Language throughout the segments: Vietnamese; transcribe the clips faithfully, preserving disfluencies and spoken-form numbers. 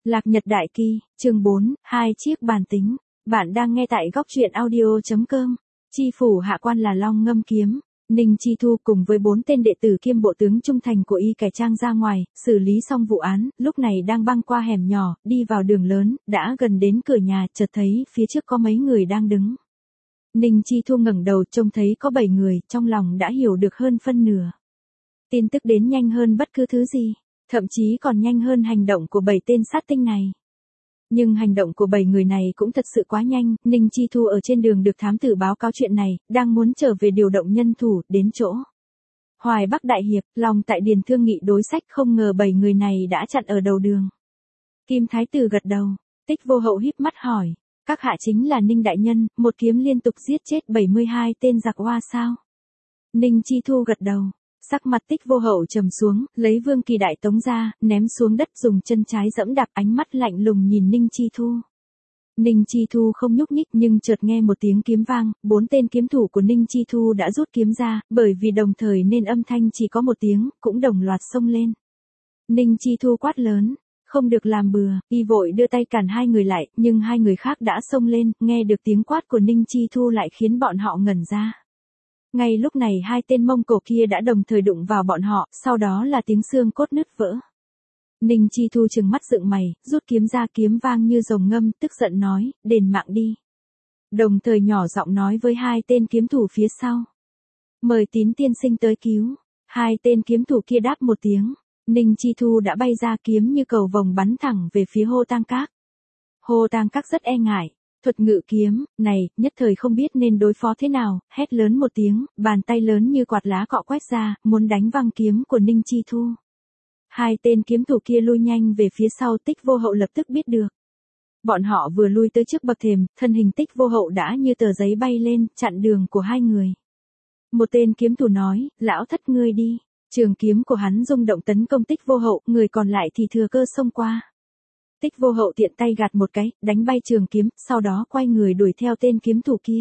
Lạc Nhật Đại Kỳ, chương bốn, hai chiếc bàn tính. Bạn đang nghe tại góc truyện audio chấm com. Chi phủ hạ quan là Long Ngâm Kiếm. Ninh Chi Thu cùng với bốn tên đệ tử kiêm bộ tướng trung thành của y cải trang ra ngoài, xử lý xong vụ án, lúc này đang băng qua hẻm nhỏ, đi vào đường lớn, đã gần đến cửa nhà, chợt thấy phía trước có mấy người đang đứng. Ninh Chi Thu ngẩng đầu trông thấy có bảy người, trong lòng đã hiểu được hơn phân nửa. Tin tức đến nhanh hơn bất cứ thứ gì, thậm chí còn nhanh hơn hành động của bảy tên sát tinh này. Nhưng hành động của bảy người này cũng thật sự quá nhanh, Ninh Chi Thu ở trên đường được thám tử báo cáo chuyện này, đang muốn trở về điều động nhân thủ, đến chỗ Hoài Bắc Đại Hiệp, lòng tại Điền thương nghị đối sách, không ngờ bảy người này đã chặn ở đầu đường. Kim Thái Tử gật đầu, Tích Vô Hậu híp mắt hỏi, các hạ chính là Ninh Đại Nhân, một kiếm liên tục giết chết bảy mươi hai tên giặc Hoa sao? Ninh Chi Thu gật đầu. Sắc mặt Tích Vô Hậu trầm xuống, lấy Vương Kỳ Đại Tống ra, ném xuống đất, dùng chân trái giẫm đạp, ánh mắt lạnh lùng nhìn Ninh Chi Thu. Ninh Chi Thu không nhúc nhích, nhưng chợt nghe một tiếng kiếm vang, bốn tên kiếm thủ của Ninh Chi Thu đã rút kiếm ra, bởi vì đồng thời nên âm thanh chỉ có một tiếng, cũng đồng loạt xông lên. Ninh Chi Thu quát lớn, không được làm bừa, y vội đưa tay cản hai người lại, nhưng hai người khác đã xông lên, nghe được tiếng quát của Ninh Chi Thu lại khiến bọn họ ngẩn ra. Ngay lúc này hai tên Mông Cổ kia đã đồng thời đụng vào bọn họ, sau đó là tiếng xương cốt nứt vỡ. Ninh Chi Thu trừng mắt dựng mày, rút kiếm ra, kiếm vang như rồng ngâm, tức giận nói, đền mạng đi. Đồng thời nhỏ giọng nói với hai tên kiếm thủ phía sau. Mời Tín tiên sinh tới cứu. Hai tên kiếm thủ kia đáp một tiếng. Ninh Chi Thu đã bay ra, kiếm như cầu vồng bắn thẳng về phía Hô Tang Các. Hô Tang Các rất e ngại. Thuật ngự kiếm, này, nhất thời không biết nên đối phó thế nào, hét lớn một tiếng, bàn tay lớn như quạt lá cọ quét ra, muốn đánh văng kiếm của Ninh Chi Thu. Hai tên kiếm thủ kia lui nhanh về phía sau, Tích Vô Hậu lập tức biết được. Bọn họ vừa lui tới trước bậc thềm, thân hình Tích Vô Hậu đã như tờ giấy bay lên, chặn đường của hai người. Một tên kiếm thủ nói, lão thất ngươi đi, trường kiếm của hắn rung động tấn công Tích Vô Hậu, người còn lại thì thừa cơ xông qua. Tích Vô Hậu tiện tay gạt một cái, đánh bay trường kiếm, sau đó quay người đuổi theo tên kiếm thủ kia.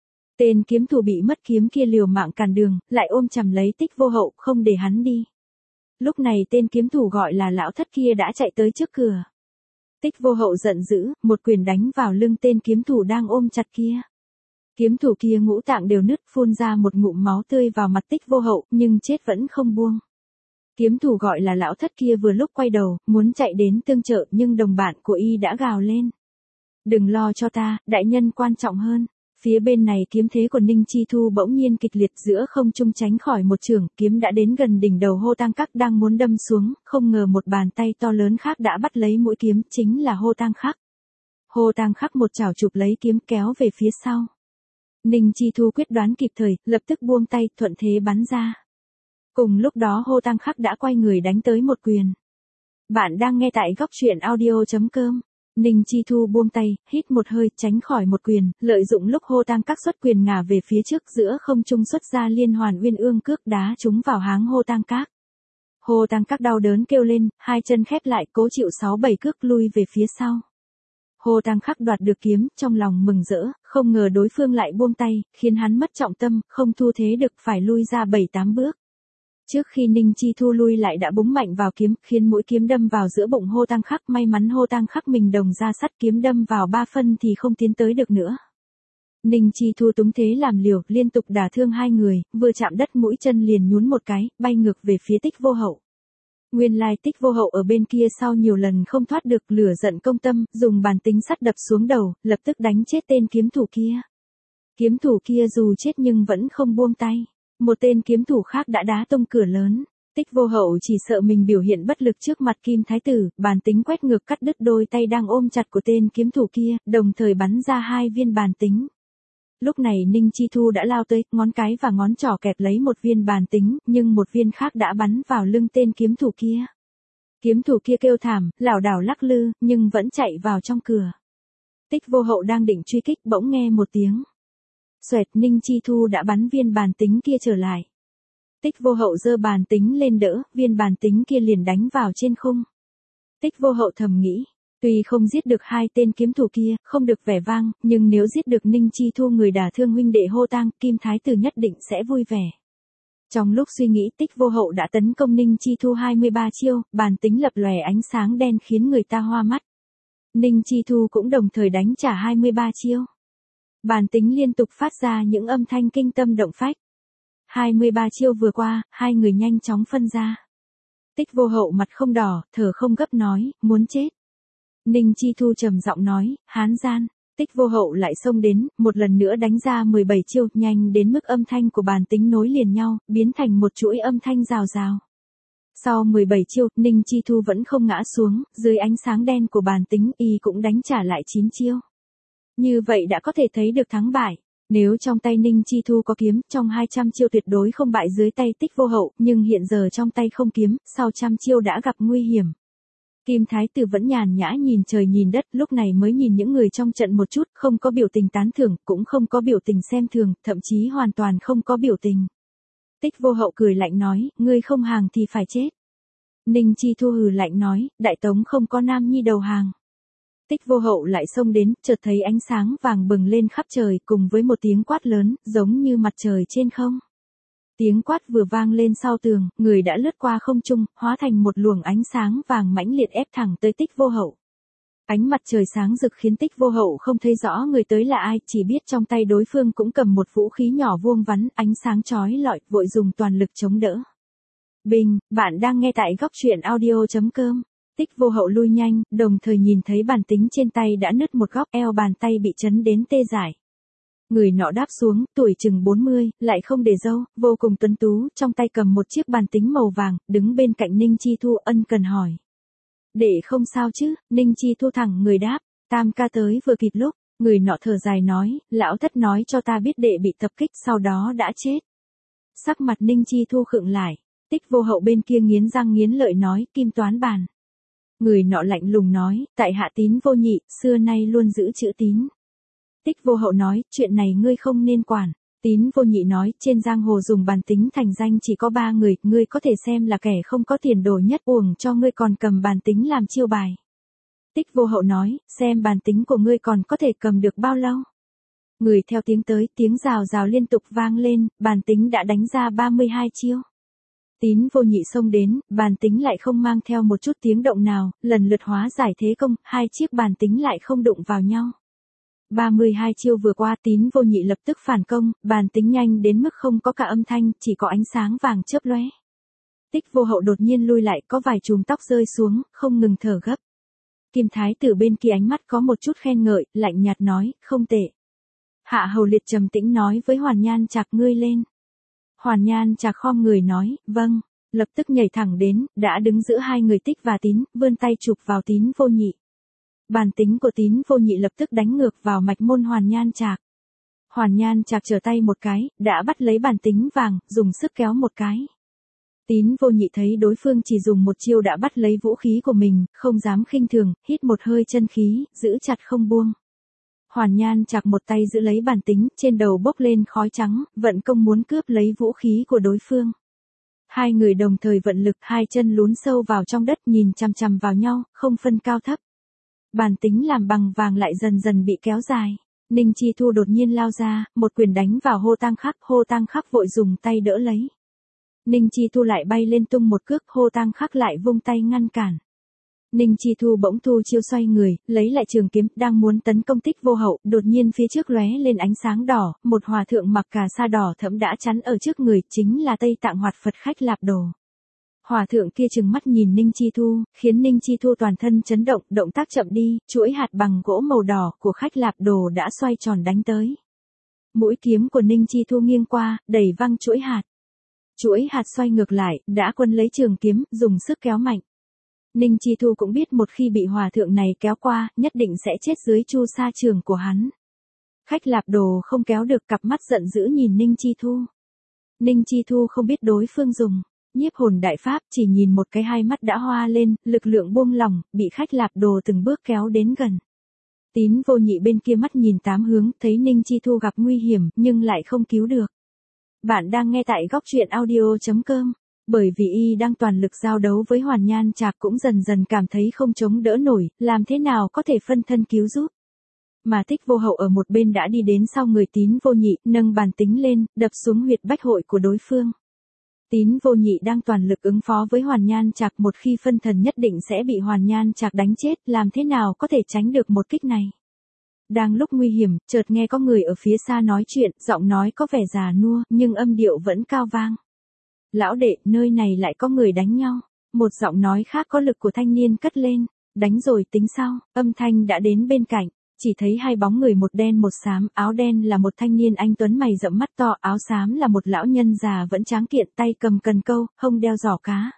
Tên kiếm thủ bị mất kiếm kia liều mạng cản đường, lại ôm chầm lấy Tích Vô Hậu, không để hắn đi. Lúc này tên kiếm thủ gọi là lão thất kia đã chạy tới trước cửa. Tích Vô Hậu giận dữ, một quyền đánh vào lưng tên kiếm thủ đang ôm chặt kia. Kiếm thủ kia ngũ tạng đều nứt, phun ra một ngụm máu tươi vào mặt Tích Vô Hậu, nhưng chết vẫn không buông. Kiếm thủ gọi là lão thất kia vừa lúc quay đầu, muốn chạy đến tương trợ, nhưng đồng bạn của y đã gào lên. Đừng lo cho ta, đại nhân quan trọng hơn. Phía bên này kiếm thế của Ninh Chi Thu bỗng nhiên kịch liệt, giữa không trung tránh khỏi một chưởng, kiếm đã đến gần đỉnh đầu Hô Tang Các, đang muốn đâm xuống, không ngờ một bàn tay to lớn khác đã bắt lấy mũi kiếm, chính là Hô Tang Khắc. Hô Tang Khắc một chảo chụp lấy kiếm, kéo về phía sau. Ninh Chi Thu quyết đoán kịp thời, lập tức buông tay, thuận thế bắn ra. Cùng lúc đó Hô Tang Khắc đã quay người đánh tới một quyền. Bạn đang nghe tại góc truyện audio chấm com. Ninh Chi Thu buông tay, hít một hơi, tránh khỏi một quyền, lợi dụng lúc Hô Tang Các xuất quyền ngả về phía trước, giữa không trung xuất ra liên hoàn uyên ương cước đá trúng vào háng Hô Tang Các. Hô Tang Các đau đớn kêu lên, hai chân khép lại, cố chịu sáu bảy cước lui về phía sau. Hô Tang Khắc đoạt được kiếm, trong lòng mừng rỡ, không ngờ đối phương lại buông tay, khiến hắn mất trọng tâm, không thu thế được, phải lui ra bảy tám bước. Trước khi Ninh Chi Thu lui lại đã búng mạnh vào kiếm, khiến mũi kiếm đâm vào giữa bụng Hô Tang Khắc, may mắn Hô Tang Khắc mình đồng ra sắt, kiếm đâm vào ba phân thì không tiến tới được nữa. Ninh Chi Thu túng thế làm liều, liên tục đả thương hai người, vừa chạm đất mũi chân liền nhún một cái, bay ngược về phía Tích Vô Hậu. Nguyên lai Tích Vô Hậu ở bên kia sau nhiều lần không thoát được, lửa giận công tâm, dùng bàn tính sắt đập xuống đầu, lập tức đánh chết tên kiếm thủ kia. Kiếm thủ kia dù chết nhưng vẫn không buông tay. Một tên kiếm thủ khác đã đá tung cửa lớn. Tích Vô Hậu chỉ sợ mình biểu hiện bất lực trước mặt Kim Thái Tử, bàn tính quét ngược cắt đứt đôi tay đang ôm chặt của tên kiếm thủ kia, đồng thời bắn ra hai viên bàn tính. Lúc này Ninh Chi Thu đã lao tới, ngón cái và ngón trỏ kẹp lấy một viên bàn tính, nhưng một viên khác đã bắn vào lưng tên kiếm thủ kia. Kiếm thủ kia kêu thảm, lảo đảo lắc lư, nhưng vẫn chạy vào trong cửa. Tích Vô Hậu đang định truy kích, bỗng nghe một tiếng xoẹt, Ninh Chi Thu đã bắn viên bàn tính kia trở lại. Tích Vô Hậu giơ bàn tính lên đỡ, viên bàn tính kia liền đánh vào trên khung. Tích Vô Hậu thầm nghĩ, tuy không giết được hai tên kiếm thủ kia, không được vẻ vang, nhưng nếu giết được Ninh Chi Thu, người đả thương huynh đệ Hô Tang, Kim Thái Tử nhất định sẽ vui vẻ. Trong lúc suy nghĩ, Tích Vô Hậu đã tấn công Ninh Chi Thu hai mươi ba chiêu, bàn tính lập lòe ánh sáng đen khiến người ta hoa mắt. Ninh Chi Thu cũng đồng thời đánh trả hai mươi ba chiêu. Bản tính liên tục phát ra những âm thanh kinh tâm động phách. hai mươi ba chiêu vừa qua, hai người nhanh chóng phân ra. Tích Vô Hậu mặt không đỏ, thở không gấp nói, muốn chết. Ninh Chi Thu trầm giọng nói, hán gian. Tích Vô Hậu lại xông đến, một lần nữa đánh ra mười bảy chiêu, nhanh đến mức âm thanh của bản tính nối liền nhau, biến thành một chuỗi âm thanh rào rào. Sau mười bảy chiêu, Ninh Chi Thu vẫn không ngã xuống, dưới ánh sáng đen của bản tính y cũng đánh trả lại chín chiêu. Như vậy đã có thể thấy được thắng bại. Nếu trong tay Ninh Chi Thu có kiếm, trong hai trăm chiêu tuyệt đối không bại dưới tay Tích Vô Hậu, nhưng hiện giờ trong tay không kiếm, sau trăm chiêu đã gặp nguy hiểm. Kim Thái Tử vẫn nhàn nhã nhìn trời nhìn đất, lúc này mới nhìn những người trong trận một chút, không có biểu tình tán thưởng, cũng không có biểu tình xem thường, thậm chí hoàn toàn không có biểu tình. Tích Vô Hậu cười lạnh nói, ngươi không hàng thì phải chết. Ninh Chi Thu hừ lạnh nói, Đại Tống không có nam nhi đầu hàng. Tích Vô Hậu lại xông đến, chợt thấy ánh sáng vàng bừng lên khắp trời, cùng với một tiếng quát lớn, giống như mặt trời trên không. Tiếng quát vừa vang lên sau tường, người đã lướt qua không trung, hóa thành một luồng ánh sáng vàng mãnh liệt ép thẳng tới Tích Vô Hậu. Ánh mặt trời sáng rực khiến Tích Vô Hậu không thấy rõ người tới là ai, chỉ biết trong tay đối phương cũng cầm một vũ khí nhỏ vuông vắn, ánh sáng chói lọi, vội dùng toàn lực chống đỡ. Bình, bạn đang nghe tại góc truyện audio chấm com. Tích Vô Hậu lui nhanh, đồng thời nhìn thấy bàn tính trên tay đã nứt một góc, eo bàn tay bị chấn đến tê dại. Người nọ đáp xuống, tuổi chừng bốn mươi, lại không để râu, vô cùng tuấn tú, trong tay cầm một chiếc bàn tính màu vàng, đứng bên cạnh Ninh Chi Thu ân cần hỏi. Để không sao chứ, Ninh Chi Thu thẳng người đáp, tam ca tới vừa kịp lúc, người nọ thở dài nói, lão thất nói cho ta biết đệ bị tập kích sau đó đã chết. Sắc mặt Ninh Chi Thu khựng lại, Tích Vô Hậu bên kia nghiến răng nghiến lợi nói, kim toán bàn. Người nọ lạnh lùng nói, tại hạ Tín Vô Nhị, xưa nay luôn giữ chữ tín. Tích Vô Hậu nói, chuyện này ngươi không nên quản. Tín Vô Nhị nói, trên giang hồ dùng bàn tính thành danh chỉ có ba người, ngươi có thể xem là kẻ không có tiền đồ nhất, uổng cho ngươi còn cầm bàn tính làm chiêu bài. Tích Vô Hậu nói, xem bàn tính của ngươi còn có thể cầm được bao lâu. Người theo tiếng tới, tiếng rào rào liên tục vang lên, bàn tính đã đánh ra ba mươi hai chiêu. Tín Vô Nhị xông đến, bàn tính lại không mang theo một chút tiếng động nào, lần lượt hóa giải thế công, hai chiếc bàn tính lại không đụng vào nhau. ba mươi hai chiêu vừa qua, Tín Vô Nhị lập tức phản công, bàn tính nhanh đến mức không có cả âm thanh, chỉ có ánh sáng vàng chớp lóe. Tích Vô Hậu đột nhiên lui lại, có vài chùm tóc rơi xuống, không ngừng thở gấp. Kim Thái Tử bên kia ánh mắt có một chút khen ngợi, lạnh nhạt nói, không tệ. Hạ Hầu Liệt trầm tĩnh nói với Hoàn Nhan Trạc, ngươi lên. Hoàn Nhan Trạc khom người nói, vâng, lập tức nhảy thẳng đến, đã đứng giữa hai người Tích và Tín, vươn tay chụp vào Tín Vô Nhị. Bàn tính của Tín Vô Nhị lập tức đánh ngược vào mạch môn Hoàn Nhan Trạc. Hoàn Nhan Trạc trở tay một cái, đã bắt lấy bàn tính vàng, dùng sức kéo một cái. Tín Vô Nhị thấy đối phương chỉ dùng một chiêu đã bắt lấy vũ khí của mình, không dám khinh thường, hít một hơi chân khí, giữ chặt không buông. Hoàn Nhan Trạc một tay giữ lấy bàn tính, trên đầu bốc lên khói trắng, vận công muốn cướp lấy vũ khí của đối phương. Hai người đồng thời vận lực, hai chân lún sâu vào trong đất, nhìn chằm chằm vào nhau, không phân cao thấp. Bàn tính làm bằng vàng lại dần dần bị kéo dài. Ninh Chi Thu đột nhiên lao ra, một quyền đánh vào Hô Tăng Khắc, Hô Tăng Khắc vội dùng tay đỡ lấy. Ninh Chi Thu lại bay lên tung một cước, Hô Tăng Khắc lại vung tay ngăn cản. Ninh Chi Thu bỗng thu chiêu xoay người, lấy lại trường kiếm, đang muốn tấn công Tích Vô Hậu, đột nhiên phía trước lóe lên ánh sáng đỏ, một hòa thượng mặc cà sa đỏ thẫm đã chắn ở trước người, chính là Tây Tạng Hoạt Phật Khách Lạp Đồ. Hòa thượng kia trừng mắt nhìn Ninh Chi Thu, khiến Ninh Chi Thu toàn thân chấn động, động tác chậm đi, chuỗi hạt bằng gỗ màu đỏ của Khách Lạp Đồ đã xoay tròn đánh tới. Mũi kiếm của Ninh Chi Thu nghiêng qua, đẩy văng chuỗi hạt. Chuỗi hạt xoay ngược lại, đã quân lấy trường kiếm, dùng sức kéo mạnh. Ninh Chi Thu cũng biết một khi bị hòa thượng này kéo qua, nhất định sẽ chết dưới chu sa trường của hắn. Khách Lạp Đồ không kéo được, cặp mắt giận dữ nhìn Ninh Chi Thu. Ninh Chi Thu không biết đối phương dùng nhiếp hồn đại pháp, chỉ nhìn một cái hai mắt đã hoa lên, lực lượng buông lỏng, bị Khách Lạp Đồ từng bước kéo đến gần. Tín Vô Nhị bên kia mắt nhìn tám hướng, thấy Ninh Chi Thu gặp nguy hiểm, nhưng lại không cứu được. Bạn đang nghe tại góc truyện audio chấm com. Bởi vì y đang toàn lực giao đấu với Hoàn Nhan Trạc cũng dần dần cảm thấy không chống đỡ nổi, làm thế nào có thể phân thân cứu giúp. Mà Tích Vô Hậu ở một bên đã đi đến sau người Tín Vô Nhị, nâng bàn tính lên, đập xuống huyệt bách hội của đối phương. Tín Vô Nhị đang toàn lực ứng phó với Hoàn Nhan Trạc, một khi phân thần nhất định sẽ bị Hoàn Nhan Trạc đánh chết, làm thế nào có thể tránh được một kích này. Đang lúc nguy hiểm, chợt nghe có người ở phía xa nói chuyện, giọng nói có vẻ già nua, nhưng âm điệu vẫn cao vang. Lão đệ, nơi này lại có người đánh nhau. Một giọng nói khác có lực của thanh niên cất lên. Đánh rồi tính sau, âm thanh đã đến bên cạnh. Chỉ thấy hai bóng người, một đen một xám, áo đen là một thanh niên anh tuấn mày rậm mắt to, áo xám là một lão nhân già vẫn tráng kiện, tay cầm cần câu, hông đeo giỏ cá.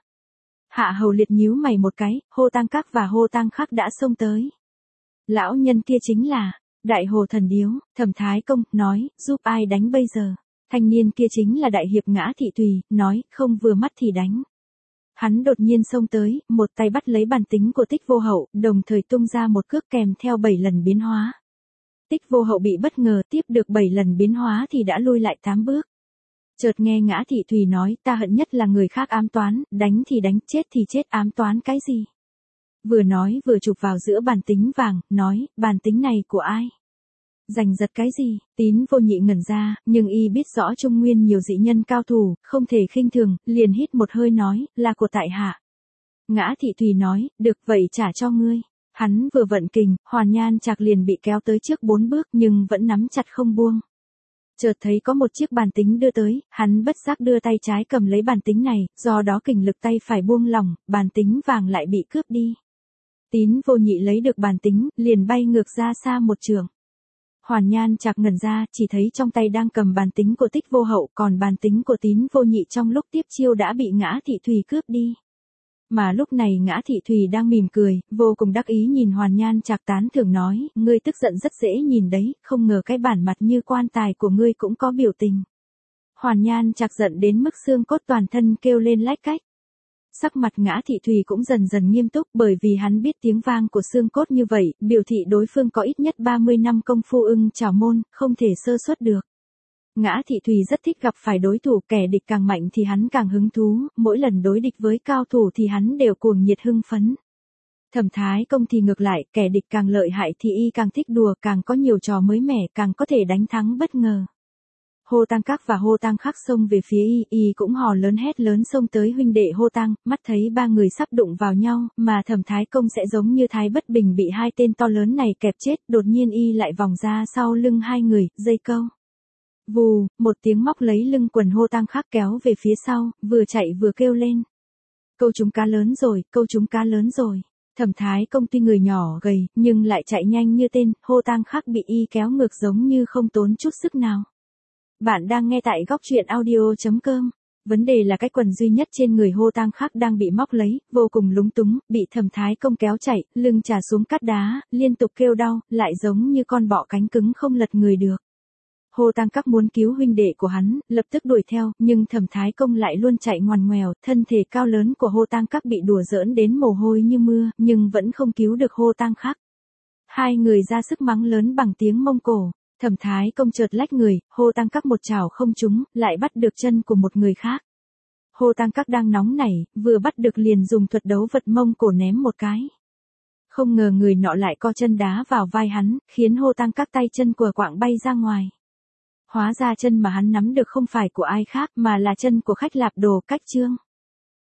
Hạ Hầu Liệt nhíu mày một cái, Hô Tăng Các và Hô Tăng Khắc đã xông tới. Lão nhân kia chính là Đại Hồ Thần Điếu. Thẩm Thái Công nói, giúp ai đánh bây giờ? Thanh niên kia chính là Đại Hiệp Ngã Thị Tùy, nói, không vừa mắt thì đánh. Hắn đột nhiên xông tới, một tay bắt lấy bàn tính của Tích Vô Hậu, đồng thời tung ra một cước kèm theo bảy lần biến hóa. Tích Vô Hậu bị bất ngờ, tiếp được bảy lần biến hóa thì đã lui lại tám bước. Chợt nghe Ngã Thị Tùy nói, ta hận nhất là người khác ám toán, đánh thì đánh, chết thì chết, ám toán cái gì? Vừa nói vừa chụp vào giữa bàn tính vàng, nói, bàn tính này của ai? Giành giật cái gì? Tín Vô Nhị ngẩn ra, nhưng y biết rõ Trung Nguyên nhiều dị nhân cao thủ, không thể khinh thường, liền hít một hơi nói, là của tại hạ. Ngã Thị Tùy nói, được vậy trả cho ngươi. Hắn vừa vận kình, Hoàn Nhan Trạc liền bị kéo tới trước bốn bước nhưng vẫn nắm chặt không buông. Chợt thấy có một chiếc bàn tính đưa tới, hắn bất giác đưa tay trái cầm lấy bàn tính này, do đó kình lực tay phải buông lỏng, bàn tính vàng lại bị cướp đi. Tín Vô Nhị lấy được bàn tính, liền bay ngược ra xa một trường. Hoàn Nhan Trạc ngẩn ra, chỉ thấy trong tay đang cầm bàn tính của Tích Vô Hậu, còn bàn tính của Tín Vô Nhị trong lúc tiếp chiêu đã bị Ngã Thị Thùy cướp đi. Mà lúc này Ngã Thị Thùy đang mỉm cười, vô cùng đắc ý nhìn Hoàn Nhan Trạc tán thưởng nói, ngươi tức giận rất dễ nhìn đấy, không ngờ cái bản mặt như quan tài của ngươi cũng có biểu tình. Hoàn Nhan Trạc giận đến mức xương cốt toàn thân kêu lên lách cách. Sắc mặt Ngã Thị Thùy cũng dần dần nghiêm túc, bởi vì hắn biết tiếng vang của xương cốt như vậy, biểu thị đối phương có ít nhất ba mươi năm công phu ưng chảo môn, không thể sơ suất được. Ngã Thị Thùy rất thích gặp phải đối thủ, kẻ địch càng mạnh thì hắn càng hứng thú, mỗi lần đối địch với cao thủ thì hắn đều cuồng nhiệt hưng phấn. Thẩm Thái Công thì ngược lại, kẻ địch càng lợi hại thì y càng thích đùa, càng có nhiều trò mới mẻ, càng có thể đánh thắng bất ngờ. Hô Tăng Các và Hô Tăng Khắc xông về phía y, y cũng hò lớn hét lớn xông tới huynh đệ Hô Tăng, mắt thấy ba người sắp đụng vào nhau, mà Thẩm Thái Công sẽ giống như Thái Bất Bình bị hai tên to lớn này kẹp chết, đột nhiên y lại vòng ra sau lưng hai người, dây câu. Vù, một tiếng móc lấy lưng quần Hô Tăng Khắc kéo về phía sau, vừa chạy vừa kêu lên. Câu chúng cá lớn rồi, câu chúng cá lớn rồi. Thẩm Thái Công tuy người nhỏ gầy, nhưng lại chạy nhanh như tên, Hô Tăng Khắc bị y kéo ngược giống như không tốn chút sức nào. Bạn đang nghe tại góc truyện audio chấm com. Vấn đề là cái quần duy nhất trên người Hô Tăng Khắc đang bị móc lấy, vô cùng lúng túng, bị Thẩm Thái Công kéo chạy, lưng chà xuống cát đá, liên tục kêu đau, lại giống như con bọ cánh cứng không lật người được. Hô Tăng Các muốn cứu huynh đệ của hắn, lập tức đuổi theo, nhưng Thẩm Thái Công lại luôn chạy ngoằn ngoèo, thân thể cao lớn của Hô Tăng Các bị đùa giỡn đến mồ hôi như mưa, nhưng vẫn không cứu được Hô Tăng Khắc. Hai người ra sức mắng lớn bằng tiếng Mông Cổ. Thẩm Thái Công chợt lách người, Hô Tăng Các một chảo không trúng, lại bắt được chân của một người khác. Hô Tăng Các đang nóng nảy, vừa bắt được liền dùng thuật đấu vật Mông Cổ ném một cái. Không ngờ người nọ lại co chân đá vào vai hắn, khiến Hô Tăng Các tay chân của quạng bay ra ngoài. Hóa ra chân mà hắn nắm được không phải của ai khác mà là chân của Khách Lạp Đồ Cách Trương.